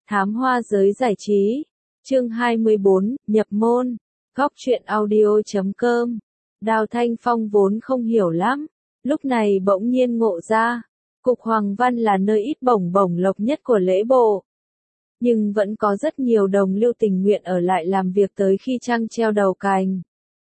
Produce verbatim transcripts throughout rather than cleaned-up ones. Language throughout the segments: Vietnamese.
Thám hoa giới giải trí. Chương hai mươi bốn, nhập môn. Góc truyện audio chấm com. Đào Thanh Phong vốn không hiểu lắm, lúc này bỗng nhiên ngộ ra, Cục Hoàng Văn là nơi ít bổng bổng lộc nhất của lễ bộ. Nhưng vẫn có rất nhiều đồng lưu tình nguyện ở lại làm việc tới khi trăng treo đầu cành.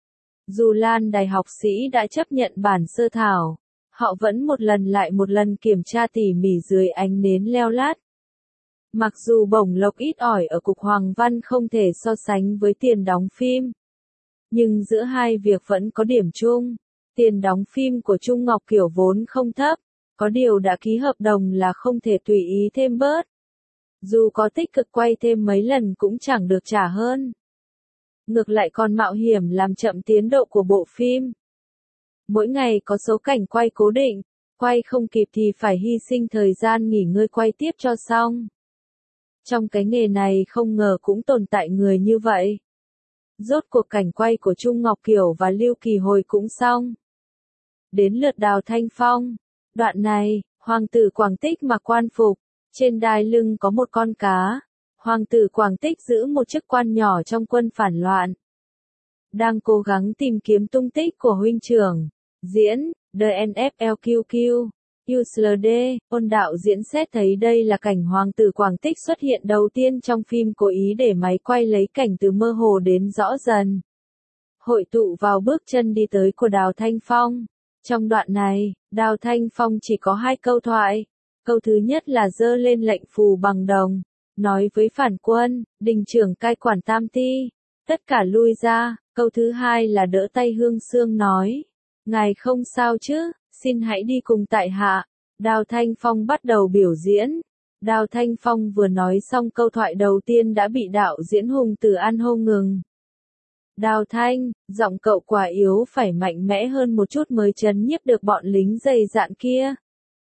Dù Lan Đài học sĩ đã chấp nhận bản sơ thảo, họ vẫn một lần lại một lần kiểm tra tỉ mỉ dưới ánh nến leo lát. Mặc dù bổng lộc ít ỏi ở Cục Hoàng Văn không thể so sánh với tiền đóng phim, nhưng giữa hai việc vẫn có điểm chung. Tiền đóng phim của Trung Ngọc Kiều vốn không thấp, có điều đã ký hợp đồng là không thể tùy ý thêm bớt. Dù có tích cực quay thêm mấy lần cũng chẳng được trả hơn. Ngược lại còn mạo hiểm làm chậm tiến độ của bộ phim. Mỗi ngày có số cảnh quay cố định, quay không kịp thì phải hy sinh thời gian nghỉ ngơi quay tiếp cho xong. Trong cái nghề này không ngờ cũng tồn tại người như vậy. Rốt cuộc cảnh quay của Trung Ngọc Kiều và Lưu Kỳ Hồi cũng xong. Đến lượt Đào Thanh Phong. Đoạn này, Hoàng tử Quảng Tích mặc quan phục, trên đai lưng có một con cá. Hoàng tử Quảng Tích giữ một chức quan nhỏ trong quân phản loạn. Đang cố gắng tìm kiếm tung tích của huynh trưởng. Diễn, The en ép lờ quy quy. u ét lờ đê, ôn đạo diễn xét thấy đây là cảnh Hoàng tử Quảng Tích xuất hiện đầu tiên trong phim, cố ý để máy quay lấy cảnh từ mơ hồ đến rõ dần. Hội tụ vào bước chân đi tới của Đào Thanh Phong. Trong đoạn này, Đào Thanh Phong chỉ có hai câu thoại. Câu thứ nhất là giơ lên lệnh phù bằng đồng, nói với phản quân, đình trưởng cai quản Tam Ti, tất cả lui ra. Câu thứ hai là đỡ tay Hương Sương nói, ngài không sao chứ, xin hãy đi cùng tại hạ. Đào Thanh Phong bắt đầu biểu diễn. Đào Thanh Phong vừa nói xong câu thoại đầu tiên đã bị đạo diễn Hùng Tử An hô ngừng. Đào Thanh, giọng cậu quả yếu, phải mạnh mẽ hơn một chút mới trấn nhiếp được bọn lính dày dạn kia.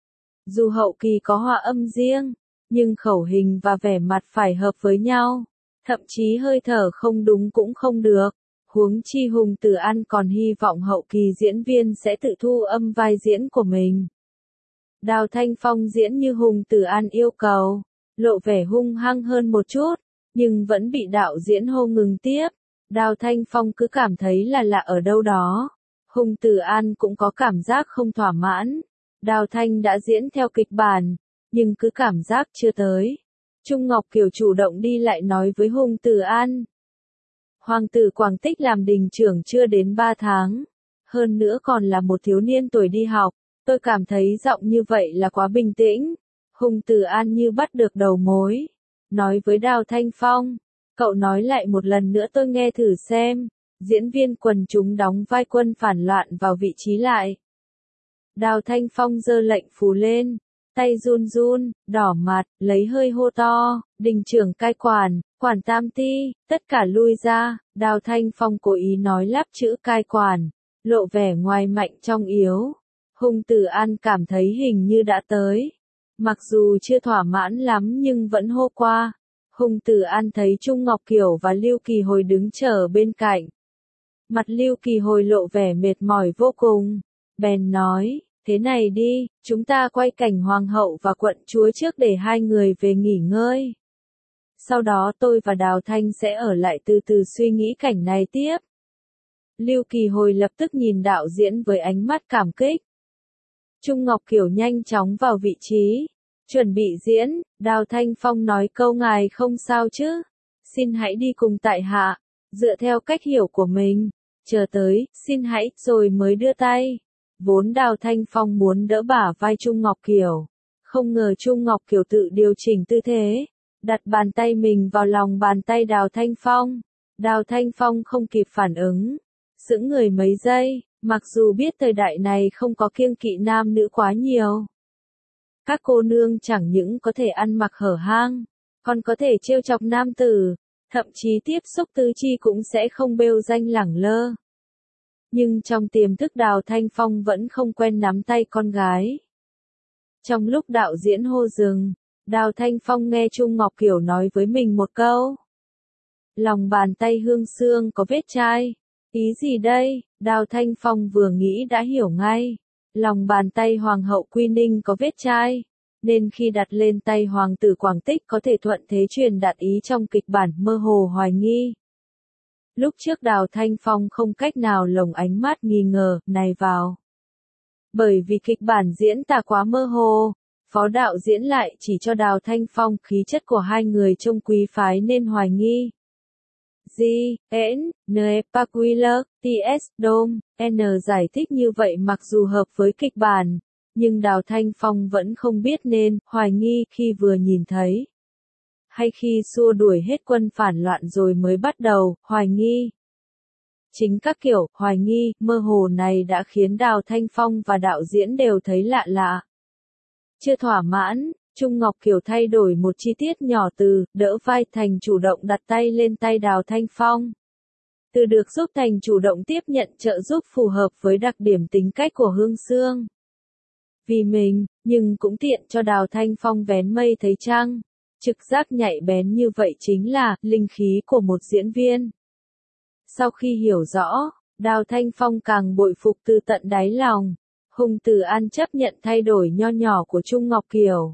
Dù hậu kỳ có hòa âm riêng, nhưng khẩu hình và vẻ mặt phải hợp với nhau. Thậm chí hơi thở không đúng cũng không được. Huống chi Hùng Tử An còn hy vọng hậu kỳ diễn viên sẽ tự thu âm vai diễn của mình. Đào Thanh Phong diễn như Hùng Tử An yêu cầu, lộ vẻ hung hăng hơn một chút, nhưng vẫn bị đạo diễn hô ngừng tiếp. Đào Thanh Phong cứ cảm thấy là lạ ở đâu đó. Hùng Tử An cũng có cảm giác không thỏa mãn. Đào Thanh đã diễn theo kịch bản, nhưng cứ cảm giác chưa tới. Trung Ngọc Kiều chủ động đi lại nói với Hùng Tử An. Hoàng tử Quảng Tích làm đình trưởng chưa đến ba tháng. Hơn nữa còn là một thiếu niên tuổi đi học. Tôi cảm thấy giọng như vậy là quá bình tĩnh. Hùng Tử An như bắt được đầu mối. Nói với Đào Thanh Phong. Cậu nói lại một lần nữa tôi nghe thử xem. Diễn viên quần chúng đóng vai quân phản loạn vào vị trí lại. Đào Thanh Phong giơ lệnh phù lên. Tay run run, đỏ mặt, lấy hơi hô to. Đình trưởng cai quản, quản Tam Ti, tất cả lui ra. Đào Thanh Phong cố ý nói lắp chữ cai quản. Lộ vẻ ngoài mạnh trong yếu. Hùng Tử An cảm thấy hình như đã tới. Mặc dù chưa thỏa mãn lắm nhưng vẫn hô qua. Hùng Tử An thấy Trung Ngọc Kiều và Lưu Kỳ Hồi đứng chờ bên cạnh. Mặt Lưu Kỳ Hồi lộ vẻ mệt mỏi vô cùng. Bèn nói, thế này đi, chúng ta quay cảnh Hoàng hậu và quận chúa trước để hai người về nghỉ ngơi. Sau đó tôi và Đào Thanh sẽ ở lại từ từ suy nghĩ cảnh này tiếp. Lưu Kỳ Hồi lập tức nhìn đạo diễn với ánh mắt cảm kích. Trung Ngọc Kiều nhanh chóng vào vị trí. Chuẩn bị diễn, Đào Thanh Phong nói câu ngài không sao chứ. Xin hãy đi cùng tại hạ. Dựa theo cách hiểu của mình. Chờ tới, xin hãy, rồi mới đưa tay. Vốn Đào Thanh Phong muốn đỡ bả vai Trung Ngọc Kiều. Không ngờ Trung Ngọc Kiều tự điều chỉnh tư thế. Đặt bàn tay mình vào lòng bàn tay Đào Thanh Phong. Đào Thanh Phong không kịp phản ứng. Sững người mấy giây, mặc dù biết thời đại này không có kiêng kỵ nam nữ quá nhiều. Các cô nương chẳng những có thể ăn mặc hở hang, còn có thể trêu chọc nam tử, thậm chí tiếp xúc tứ chi cũng sẽ không bêu danh lẳng lơ. Nhưng trong tiềm thức Đào Thanh Phong vẫn không quen nắm tay con gái. Trong lúc đạo diễn hô dừng, Đào Thanh Phong nghe Trung Ngọc Kiều nói với mình một câu. Lòng bàn tay Hương Sương có vết chai. Ý gì đây? Đào Thanh Phong vừa nghĩ đã hiểu ngay. Lòng bàn tay Hoàng hậu Quy Ninh có vết chai. nên khi đặt lên tay hoàng tử Quảng Tích có thể thuận thế truyền đạt ý trong kịch bản mơ hồ hoài nghi. Lúc trước Đào Thanh Phong không cách nào lồng ánh mắt nghi ngờ này vào. Bởi vì kịch bản diễn tả quá mơ hồ, phó đạo diễn lại chỉ cho Đào Thanh Phong khí chất của hai người trong quý phái nên hoài nghi. G, N, N, Paquiller, T S, Dom, N giải thích như vậy mặc dù hợp với kịch bản, nhưng Đào Thanh Phong vẫn không biết nên hoài nghi khi vừa nhìn thấy. Hay khi xua đuổi hết quân phản loạn rồi mới bắt đầu hoài nghi. Chính các kiểu hoài nghi, mơ hồ này đã khiến Đào Thanh Phong và đạo diễn đều thấy lạ lạ. Chưa thỏa mãn, Trung Ngọc Kiều thay đổi một chi tiết nhỏ từ đỡ vai thành chủ động đặt tay lên tay Đào Thanh Phong. Từ được giúp thành chủ động tiếp nhận trợ giúp phù hợp với đặc điểm tính cách của Hương Sương. Vì mình, nhưng cũng tiện cho Đào Thanh Phong vén mây thấy trăng. Trực giác nhạy bén như vậy chính là linh khí của một diễn viên. Sau khi hiểu rõ, Đào Thanh Phong càng bội phục từ tận đáy lòng. Hùng Từ An chấp nhận thay đổi nho nhỏ của Trung Ngọc Kiều.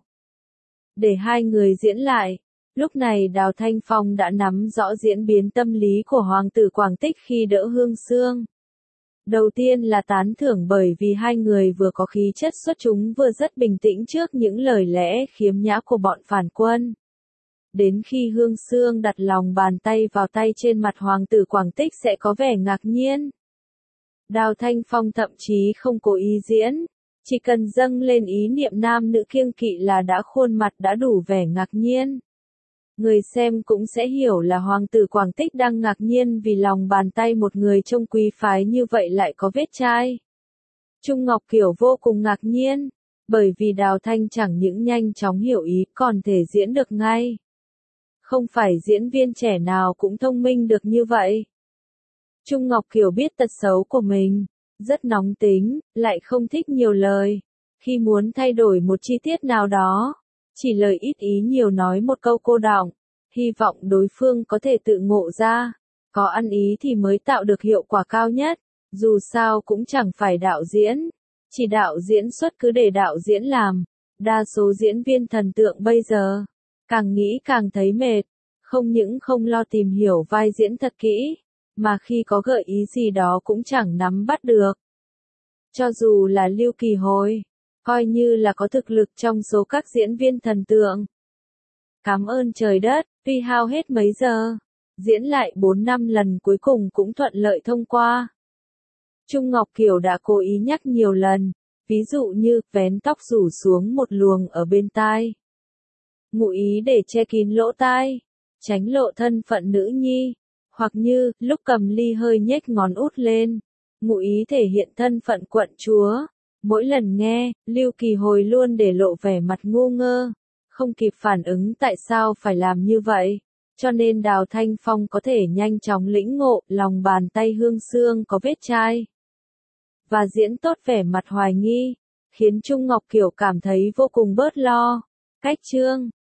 Để hai người diễn lại, lúc này Đào Thanh Phong đã nắm rõ diễn biến tâm lý của hoàng tử Quảng Tích khi đỡ Hương Sương. Đầu tiên là tán thưởng bởi vì hai người vừa có khí chất xuất chúng vừa rất bình tĩnh trước những lời lẽ khiếm nhã của bọn phản quân. Đến khi Hương Sương đặt lòng bàn tay vào tay trên mặt hoàng tử Quảng Tích sẽ có vẻ ngạc nhiên. Đào Thanh Phong thậm chí không cố ý diễn, chỉ cần dâng lên ý niệm nam nữ kiêng kỵ là đã khuôn mặt đã đủ vẻ ngạc nhiên. Người xem cũng sẽ hiểu là hoàng tử Quảng Tích đang ngạc nhiên vì lòng bàn tay một người trong quý phái như vậy lại có vết chai. Trung Ngọc Kiều vô cùng ngạc nhiên, bởi vì Đào Thanh chẳng những nhanh chóng hiểu ý còn thể diễn được ngay. Không phải diễn viên trẻ nào cũng thông minh được như vậy. Trung Ngọc Kiều biết tật xấu của mình, rất nóng tính, lại không thích nhiều lời. Khi muốn thay đổi một chi tiết nào đó, chỉ lời ít ý nhiều nói một câu cô đọng, hy vọng đối phương có thể tự ngộ ra, có ăn ý thì mới tạo được hiệu quả cao nhất, dù sao cũng chẳng phải đạo diễn, chỉ đạo diễn xuất cứ để đạo diễn làm, đa số diễn viên thần tượng bây giờ, càng nghĩ càng thấy mệt, không những không lo tìm hiểu vai diễn thật kỹ, mà khi có gợi ý gì đó cũng chẳng nắm bắt được. Cho dù là Lưu Kỳ Hồi, coi như là có thực lực trong số các diễn viên thần tượng. Cảm ơn trời đất, tuy hao hết mấy giờ, diễn lại bốn năm lần cuối cùng cũng thuận lợi thông qua. Trung Ngọc Kiều đã cố ý nhắc nhiều lần, ví dụ như vén tóc rủ xuống một luồng ở bên tai. Ngụ ý để che kín lỗ tai, tránh lộ thân phận nữ nhi, hoặc như lúc cầm ly hơi nhếch ngón út lên, ngụ ý thể hiện thân phận quận chúa. Mỗi lần nghe, Lưu Kỳ Hồi luôn để lộ vẻ mặt ngu ngơ, không kịp phản ứng tại sao phải làm như vậy, cho nên Đào Thanh Phong có thể nhanh chóng lĩnh ngộ lòng bàn tay Hương Sương có vết chai. Và diễn tốt vẻ mặt hoài nghi, khiến Trung Ngọc Kiều cảm thấy vô cùng bớt lo. Cách chương